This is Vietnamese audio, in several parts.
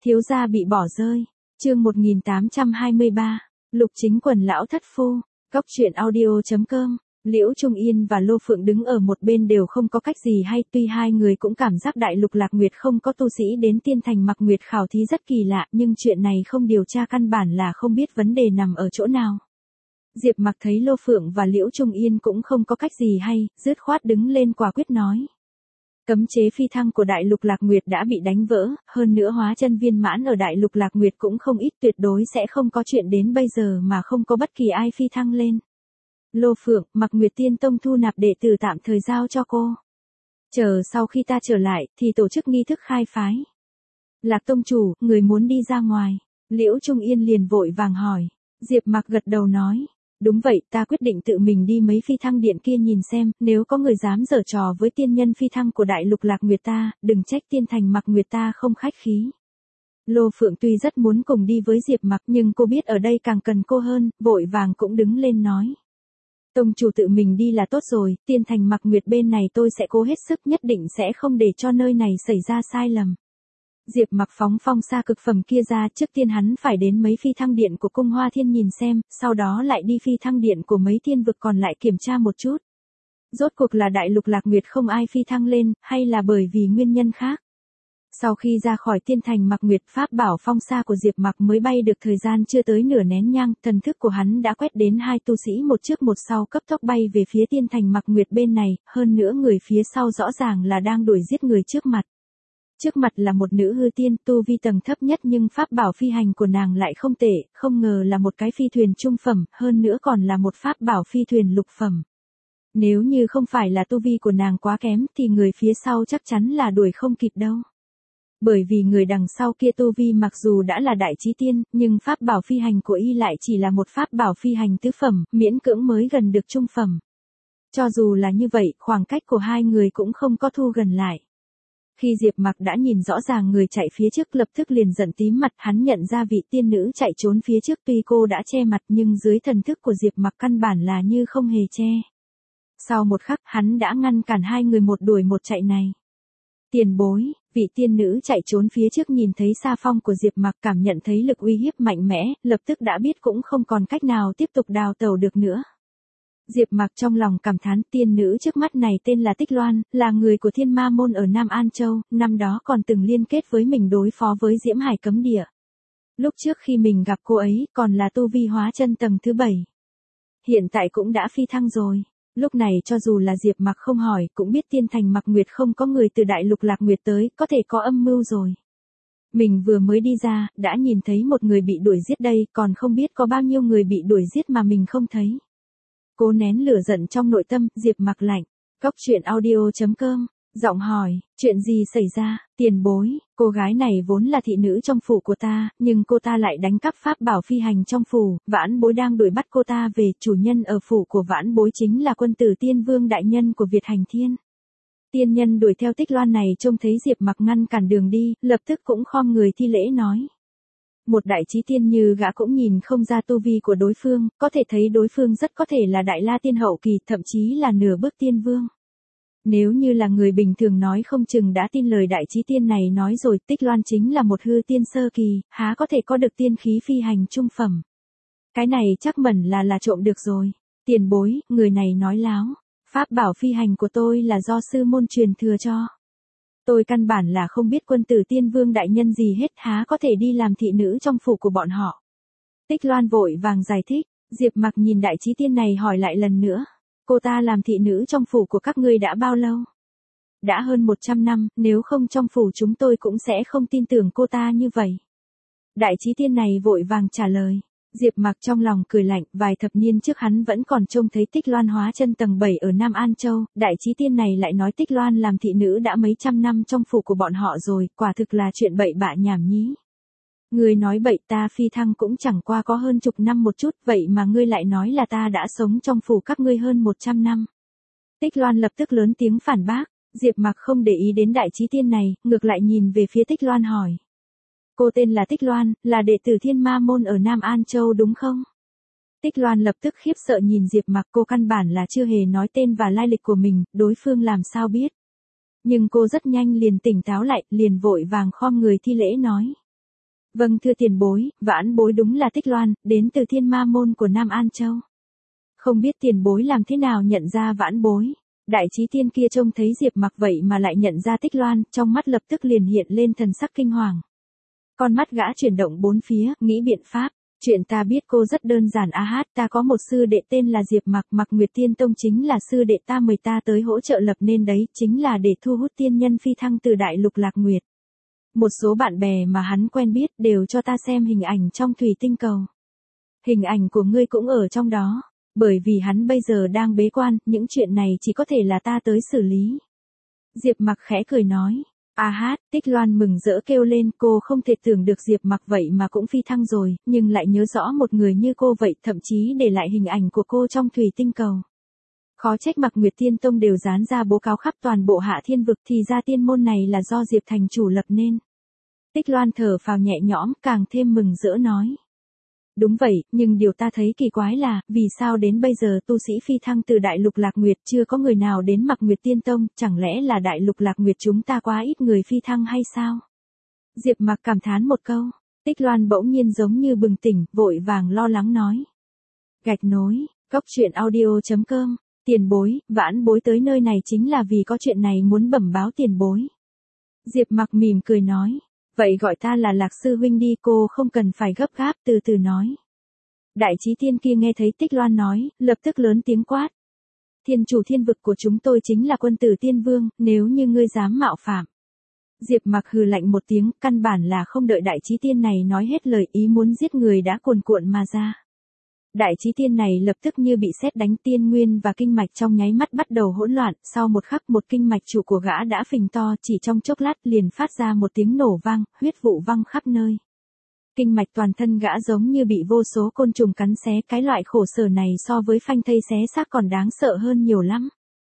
Thiếu gia bị bỏ rơi. Chương 1823. Lục Chính Quần lão thất phu. Góc truyện audio.com. Liễu Trung Yên và Lô Phượng đứng ở một bên đều không có cách gì hay, tuy hai người cũng cảm giác Đại Lục Lạc Nguyệt không có tu sĩ đến Tiên Thành Mặc Nguyệt khảo thí rất kỳ lạ, nhưng chuyện này không điều tra căn bản là không biết vấn đề nằm ở chỗ nào. Diệp Mặc thấy Lô Phượng và Liễu Trung Yên cũng không có cách gì hay, dứt khoát đứng lên quả quyết nói. Cấm chế phi thăng của Đại Lục Lạc Nguyệt đã bị đánh vỡ, hơn nữa hóa chân viên mãn ở Đại Lục Lạc Nguyệt cũng không ít, tuyệt đối sẽ không có chuyện đến bây giờ mà không có bất kỳ ai phi thăng lên. Lô Phượng, Mặc Nguyệt Tiên Tông thu nạp đệ tử tạm thời giao cho cô. Chờ sau khi ta trở lại, thì tổ chức nghi thức khai phái. Lạc Tông chủ, người muốn đi ra ngoài. Liễu Trung Yên liền vội vàng hỏi. Diệp Mặc gật đầu nói. Đúng vậy, ta quyết định tự mình đi mấy phi thăng điện kia nhìn xem, nếu có người dám giở trò với tiên nhân phi thăng của Đại Lục Lạc Nguyệt ta, đừng trách Tiên Thành Mặc Nguyệt ta không khách khí. Lô Phượng tuy rất muốn cùng đi với Diệp Mặc nhưng cô biết ở đây càng cần cô hơn, vội vàng cũng đứng lên nói. Tông chủ tự mình đi là tốt rồi, Tiên Thành Mặc Nguyệt bên này tôi sẽ cố hết sức, nhất định sẽ không để cho nơi này xảy ra sai lầm. Diệp Mặc phóng phong sa cực phẩm kia ra, trước tiên hắn phải đến mấy phi thăng điện của cung Hoa Thiên nhìn xem, sau đó lại đi phi thăng điện của mấy thiên vực còn lại kiểm tra một chút. Rốt cuộc là Đại Lục Lạc Nguyệt không ai phi thăng lên, hay là bởi vì nguyên nhân khác. Sau khi ra khỏi Tiên Thành Mặc Nguyệt, pháp bảo phong sa của Diệp Mặc mới bay được thời gian chưa tới nửa nén nhang, thần thức của hắn đã quét đến hai tu sĩ một trước một sau cấp tốc bay về phía Tiên Thành Mặc Nguyệt bên này, hơn nữa người phía sau rõ ràng là đang đuổi giết người trước mặt. Trước mặt là một nữ hư tiên, tu vi tầng thấp nhất nhưng pháp bảo phi hành của nàng lại không tệ, không ngờ là một cái phi thuyền trung phẩm, hơn nữa còn là một pháp bảo phi thuyền lục phẩm. Nếu như không phải là tu vi của nàng quá kém thì người phía sau chắc chắn là đuổi không kịp đâu. Bởi vì người đằng sau kia tu vi mặc dù đã là đại chí tiên, nhưng pháp bảo phi hành của y lại chỉ là một pháp bảo phi hành tứ phẩm, miễn cưỡng mới gần được trung phẩm. Cho dù là như vậy, khoảng cách của hai người cũng không có thu gần lại. Khi Diệp Mặc đã nhìn rõ ràng người chạy phía trước lập tức liền giận tím mặt, hắn nhận ra vị tiên nữ chạy trốn phía trước tuy cô đã che mặt nhưng dưới thần thức của Diệp Mặc căn bản là như không hề che. Sau một khắc hắn đã ngăn cản hai người một đuổi một chạy này. Tiền bối, vị tiên nữ chạy trốn phía trước nhìn thấy sa phong của Diệp Mặc cảm nhận thấy lực uy hiếp mạnh mẽ, lập tức đã biết cũng không còn cách nào tiếp tục đào tẩu được nữa. Diệp Mặc trong lòng cảm thán tiên nữ trước mắt này tên là Tích Loan, là người của Thiên Ma Môn ở Nam An Châu, năm đó còn từng liên kết với mình đối phó với Diễm Hải Cấm Địa. Lúc trước khi mình gặp cô ấy còn là tu vi hóa chân tầng thứ 7. Hiện tại cũng đã phi thăng rồi. Lúc này cho dù là Diệp Mặc không hỏi cũng biết Tiên Thành Mặc Nguyệt không có người từ Đại Lục Lạc Nguyệt tới, có thể có âm mưu rồi. Mình vừa mới đi ra, đã nhìn thấy một người bị đuổi giết đây, còn không biết có bao nhiêu người bị đuổi giết mà mình không thấy. Cố nén lửa giận trong nội tâm, Diệp Mặc lạnh. Góc truyện audio.com. Giọng hỏi, chuyện gì xảy ra, tiền bối, cô gái này vốn là thị nữ trong phủ của ta, nhưng cô ta lại đánh cắp pháp bảo phi hành trong phủ, vãn bối đang đuổi bắt cô ta về, chủ nhân ở phủ của vãn bối chính là quân tử Tiên Vương đại nhân của Việt Hành Thiên. Tiên nhân đuổi theo Tích Loan này trông thấy Diệp Mặc ngăn cản đường đi, lập tức cũng khom người thi lễ nói. Một đại chí tiên như gã cũng nhìn không ra tu vi của đối phương, có thể thấy đối phương rất có thể là Đại La Tiên hậu kỳ, thậm chí là nửa bước tiên vương. Nếu như là người bình thường nói không chừng đã tin lời đại chí tiên này nói rồi, Tích Loan chính là một hư tiên sơ kỳ, há có thể có được tiên khí phi hành trung phẩm. Cái này chắc mẩn là trộm được rồi. Tiền bối, người này nói láo. Pháp bảo phi hành của tôi là do sư môn truyền thừa cho. Tôi căn bản là không biết quân tử Tiên Vương đại nhân gì hết, há có thể đi làm thị nữ trong phủ của bọn họ. Tích Loan vội vàng giải thích, Diệp Mặc nhìn đại chí tiên này hỏi lại lần nữa. Cô ta làm thị nữ trong phủ của các ngươi đã bao lâu? Đã hơn 100 năm, nếu không trong phủ chúng tôi cũng sẽ không tin tưởng cô ta như vậy. Đại chí tiên này vội vàng trả lời. Diệp Mặc trong lòng cười lạnh, vài thập niên trước hắn vẫn còn trông thấy Tích Loan hóa chân tầng 7 ở Nam An Châu, đại chí tiên này lại nói Tích Loan làm thị nữ đã mấy trăm năm trong phủ của bọn họ rồi, quả thực là chuyện bậy bạ nhảm nhí. Ngươi nói bậy, ta phi thăng cũng chẳng qua có hơn chục năm một chút, vậy mà ngươi lại nói là ta đã sống trong phủ các ngươi hơn 100 năm. Tích Loan lập tức lớn tiếng phản bác, Diệp Mặc không để ý đến đại chí tiên này, ngược lại nhìn về phía Tích Loan hỏi. Cô tên là Tích Loan, là đệ tử Thiên Ma Môn ở Nam An Châu đúng không? Tích Loan lập tức khiếp sợ nhìn Diệp Mặc, cô căn bản là chưa hề nói tên và lai lịch của mình, đối phương làm sao biết. Nhưng cô rất nhanh liền tỉnh táo lại, liền vội vàng khom người thi lễ nói. Vâng thưa tiền bối, vãn bối đúng là Tích Loan, đến từ Thiên Ma môn của Nam An Châu. Không biết tiền bối làm thế nào nhận ra vãn bối. Đại trí tiên kia trông thấy Diệp Mặc vậy mà lại nhận ra Tích Loan, trong mắt lập tức liền hiện lên thần sắc kinh hoàng. Con mắt gã chuyển động bốn phía, nghĩ biện pháp. Chuyện ta biết cô rất đơn giản ta có một sư đệ tên là Diệp Mặc, Mặc Nguyệt Tiên Tông chính là sư đệ ta mời ta tới hỗ trợ lập nên đấy, chính là để thu hút tiên nhân phi thăng từ đại lục Lạc Nguyệt. Một số bạn bè mà hắn quen biết đều cho ta xem hình ảnh trong thủy tinh cầu. Hình ảnh của ngươi cũng ở trong đó. Bởi vì hắn bây giờ đang bế quan, những chuyện này chỉ có thể là ta tới xử lý. Diệp Mặc khẽ cười nói. Tích Loan mừng rỡ kêu lên, cô không thể tưởng được Diệp Mặc vậy mà cũng phi thăng rồi, nhưng lại nhớ rõ một người như cô vậy, thậm chí để lại hình ảnh của cô trong thủy tinh cầu. Khó trách Mặc Nguyệt Tiên Tông đều dán ra bố cáo khắp toàn bộ Hạ Thiên vực, thì ra tiên môn này là do Diệp thành chủ lập nên. Tích Loan thở phào nhẹ nhõm, càng thêm mừng rỡ nói. Đúng vậy, nhưng điều ta thấy kỳ quái là, vì sao đến bây giờ tu sĩ phi thăng từ đại lục Lạc Nguyệt chưa có người nào đến Mặc Nguyệt Tiên Tông, chẳng lẽ là đại lục Lạc Nguyệt chúng ta quá ít người phi thăng hay sao? Diệp Mặc cảm thán một câu, Tích Loan bỗng nhiên giống như bừng tỉnh, vội vàng lo lắng nói. Gạch nối, Cốc Truyện Audio.com, tiền bối, vãn bối tới nơi này chính là vì có chuyện này muốn bẩm báo tiền bối. Diệp Mặc mỉm cười nói. Vậy gọi ta là Lạc sư huynh đi, cô không cần phải gấp gáp, từ từ nói. Đại trí tiên kia nghe thấy Tích Loan nói, lập tức lớn tiếng quát. Thiên chủ thiên vực của chúng tôi chính là quân tử tiên vương, nếu như ngươi dám mạo phạm. Diệp Mặc hừ lạnh một tiếng, căn bản là không đợi đại trí tiên này nói hết lời, ý muốn giết người đã cuồn cuộn mà ra. Đại trí tiên này lập tức như bị sét đánh, tiên nguyên và kinh mạch trong nháy mắt bắt đầu hỗn loạn, sau một khắc một kinh mạch chủ của gã đã phình to, chỉ trong chốc lát liền phát ra một tiếng nổ vang, huyết vụ văng khắp nơi. Kinh mạch toàn thân gã giống như bị vô số côn trùng cắn xé, cái loại khổ sở này so với phanh thây xé xác còn đáng sợ hơn nhiều lắm.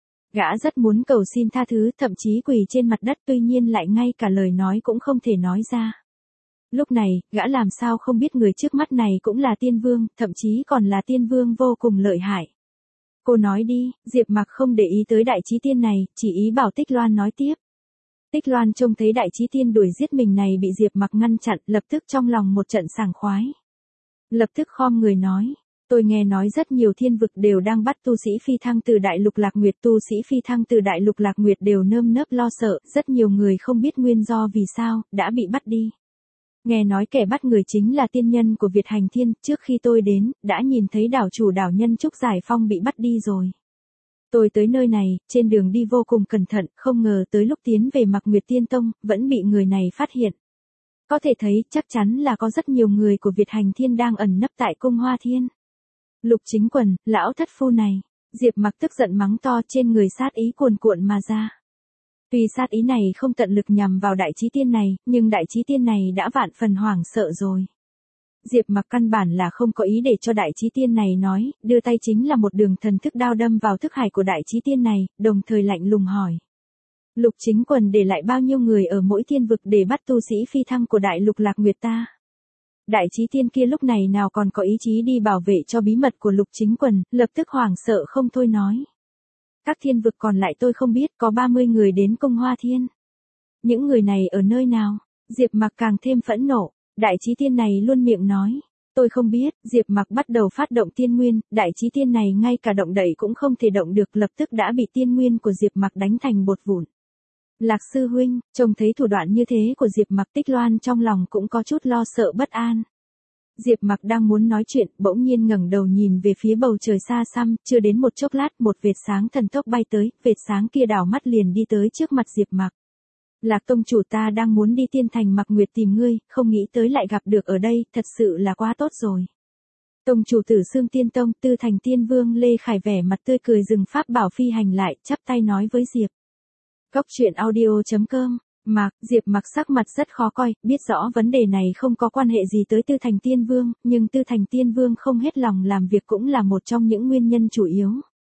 Gã rất muốn cầu xin tha thứ, thậm chí quỳ trên mặt đất, tuy nhiên lại ngay cả lời nói cũng không thể nói ra. Lúc này, gã làm sao không biết người trước mắt này cũng là tiên vương, thậm chí còn là tiên vương vô cùng lợi hại. Cô nói đi, Diệp Mặc không để ý tới đại trí tiên này, chỉ ý bảo Tích Loan nói tiếp. Tích Loan trông thấy đại trí tiên đuổi giết mình này bị Diệp Mặc ngăn chặn, lập tức trong lòng một trận sảng khoái. Lập tức khom người nói, tôi nghe nói rất nhiều thiên vực đều đang bắt tu sĩ phi thăng từ đại lục Lạc Nguyệt, tu sĩ phi thăng từ đại lục Lạc Nguyệt đều nơm nớp lo sợ, rất nhiều người không biết nguyên do vì sao, đã bị bắt đi. Nghe nói kẻ bắt người chính là tiên nhân của Việt Hành Thiên, trước khi tôi đến, đã nhìn thấy đảo chủ đảo Nhân Trúc Giải Phong bị bắt đi rồi. Tôi tới nơi này, trên đường đi vô cùng cẩn thận, không ngờ tới lúc tiến về Mặc Nguyệt Tiên Tông, vẫn bị người này phát hiện. Có thể thấy, chắc chắn là có rất nhiều người của Việt Hành Thiên đang ẩn nấp tại cung Hoa Thiên. Lục Chính Quần, lão thất phu này, Diệp Mặc tức giận mắng to, trên người sát ý cuồn cuộn mà ra. Tuy sát ý này không tận lực nhằm vào đại trí tiên này, nhưng đại trí tiên này đã vạn phần hoảng sợ rồi. Diệp Mặc căn bản là không có ý để cho đại trí tiên này nói, đưa tay chính là một đường thần thức đao đâm vào thức hải của đại trí tiên này, đồng thời lạnh lùng hỏi. Lục Chính Quần để lại bao nhiêu người ở mỗi thiên vực để bắt tu sĩ phi thăng của đại lục Lạc Nguyệt ta? Đại trí tiên kia lúc này nào còn có ý chí đi bảo vệ cho bí mật của Lục Chính Quần, lập tức hoảng sợ không thôi nói. Các thiên vực còn lại tôi không biết, có 30 người đến cung Hoa Thiên. Những người này ở nơi nào? Diệp Mặc càng thêm phẫn nộ, đại trí tiên này luôn miệng nói. Tôi không biết, Diệp Mặc bắt đầu phát động tiên nguyên, đại trí tiên này ngay cả động đậy cũng không thể động được, lập tức đã bị tiên nguyên của Diệp Mặc đánh thành bột vụn. Lạc sư huynh, trông thấy thủ đoạn như thế của Diệp Mặc, Tích Loan trong lòng cũng có chút lo sợ bất an. Diệp Mặc đang muốn nói chuyện, bỗng nhiên ngẩng đầu nhìn về phía bầu trời xa xăm, chưa đến một chốc lát, một vệt sáng thần tốc bay tới, vệt sáng kia đảo mắt liền đi tới trước mặt Diệp Mặc. Lạc tông chủ, ta đang muốn đi Tiên Thành Mặc Nguyệt tìm ngươi, không nghĩ tới lại gặp được ở đây, thật sự là quá tốt rồi. Tông chủ Tử Xương Tiên Tông, Tư Thành Tiên Vương Lê Khải vẻ mặt tươi cười dừng pháp bảo phi hành lại, chắp tay nói với Diệp. Cốc Truyện Audio.com. Diệp Mặc sắc mặt rất khó coi, biết rõ vấn đề này không có quan hệ gì tới Tư Thành Tiên Vương, nhưng Tư Thành Tiên Vương không hết lòng làm việc cũng là một trong những nguyên nhân chủ yếu.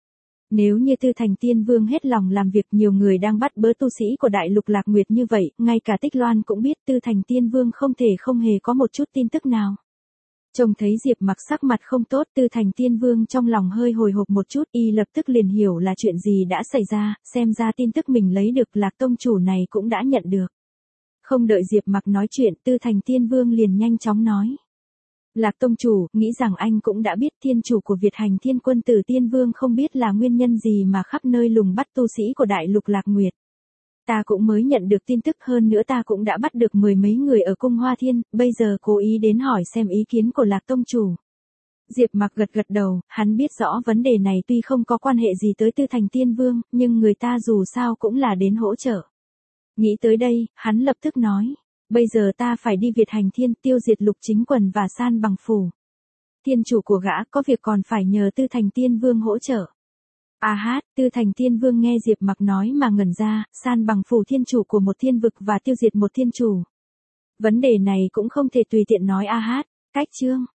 Nếu như Tư Thành Tiên Vương hết lòng làm việc, nhiều người đang bắt bớ tu sĩ của đại lục Lạc Nguyệt như vậy, ngay cả Tích Loan cũng biết Tư Thành Tiên Vương không thể không hề có một chút tin tức nào. Trông thấy Diệp Mặc sắc mặt không tốt, Tư Thành Tiên Vương trong lòng hơi hồi hộp một chút, y lập tức liền hiểu là chuyện gì đã xảy ra, xem ra tin tức mình lấy được Lạc tông chủ này cũng đã nhận được. Không đợi Diệp Mặc nói chuyện, Tư Thành Tiên Vương liền nhanh chóng nói. Lạc tông chủ, nghĩ rằng anh cũng đã biết thiên chủ của Việt Hành Thiên Quân Tử Tiên Vương không biết là nguyên nhân gì mà khắp nơi lùng bắt tu sĩ của đại lục Lạc Nguyệt. Ta cũng mới nhận được tin tức, hơn nữa ta cũng đã bắt được 10 mấy người ở cung Hoa Thiên, bây giờ cố ý đến hỏi xem ý kiến của Lạc tông chủ. Diệp Mặc gật gật đầu, hắn biết rõ vấn đề này tuy không có quan hệ gì tới Tư Thành Tiên Vương, nhưng người ta dù sao cũng là đến hỗ trợ. Nghĩ tới đây, hắn lập tức nói, bây giờ ta phải đi Việt Hành Thiên tiêu diệt Lục Chính Quần và San Bằng Phủ. Thiên chủ của gã có việc còn phải nhờ Tư Thành Tiên Vương hỗ trợ. Tư Thành Tiên Vương nghe Diệp Mặc nói mà ngẩn ra, San Bằng Phủ thiên chủ của một thiên vực và tiêu diệt một thiên chủ. Vấn đề này cũng không thể tùy tiện nói. Cách chương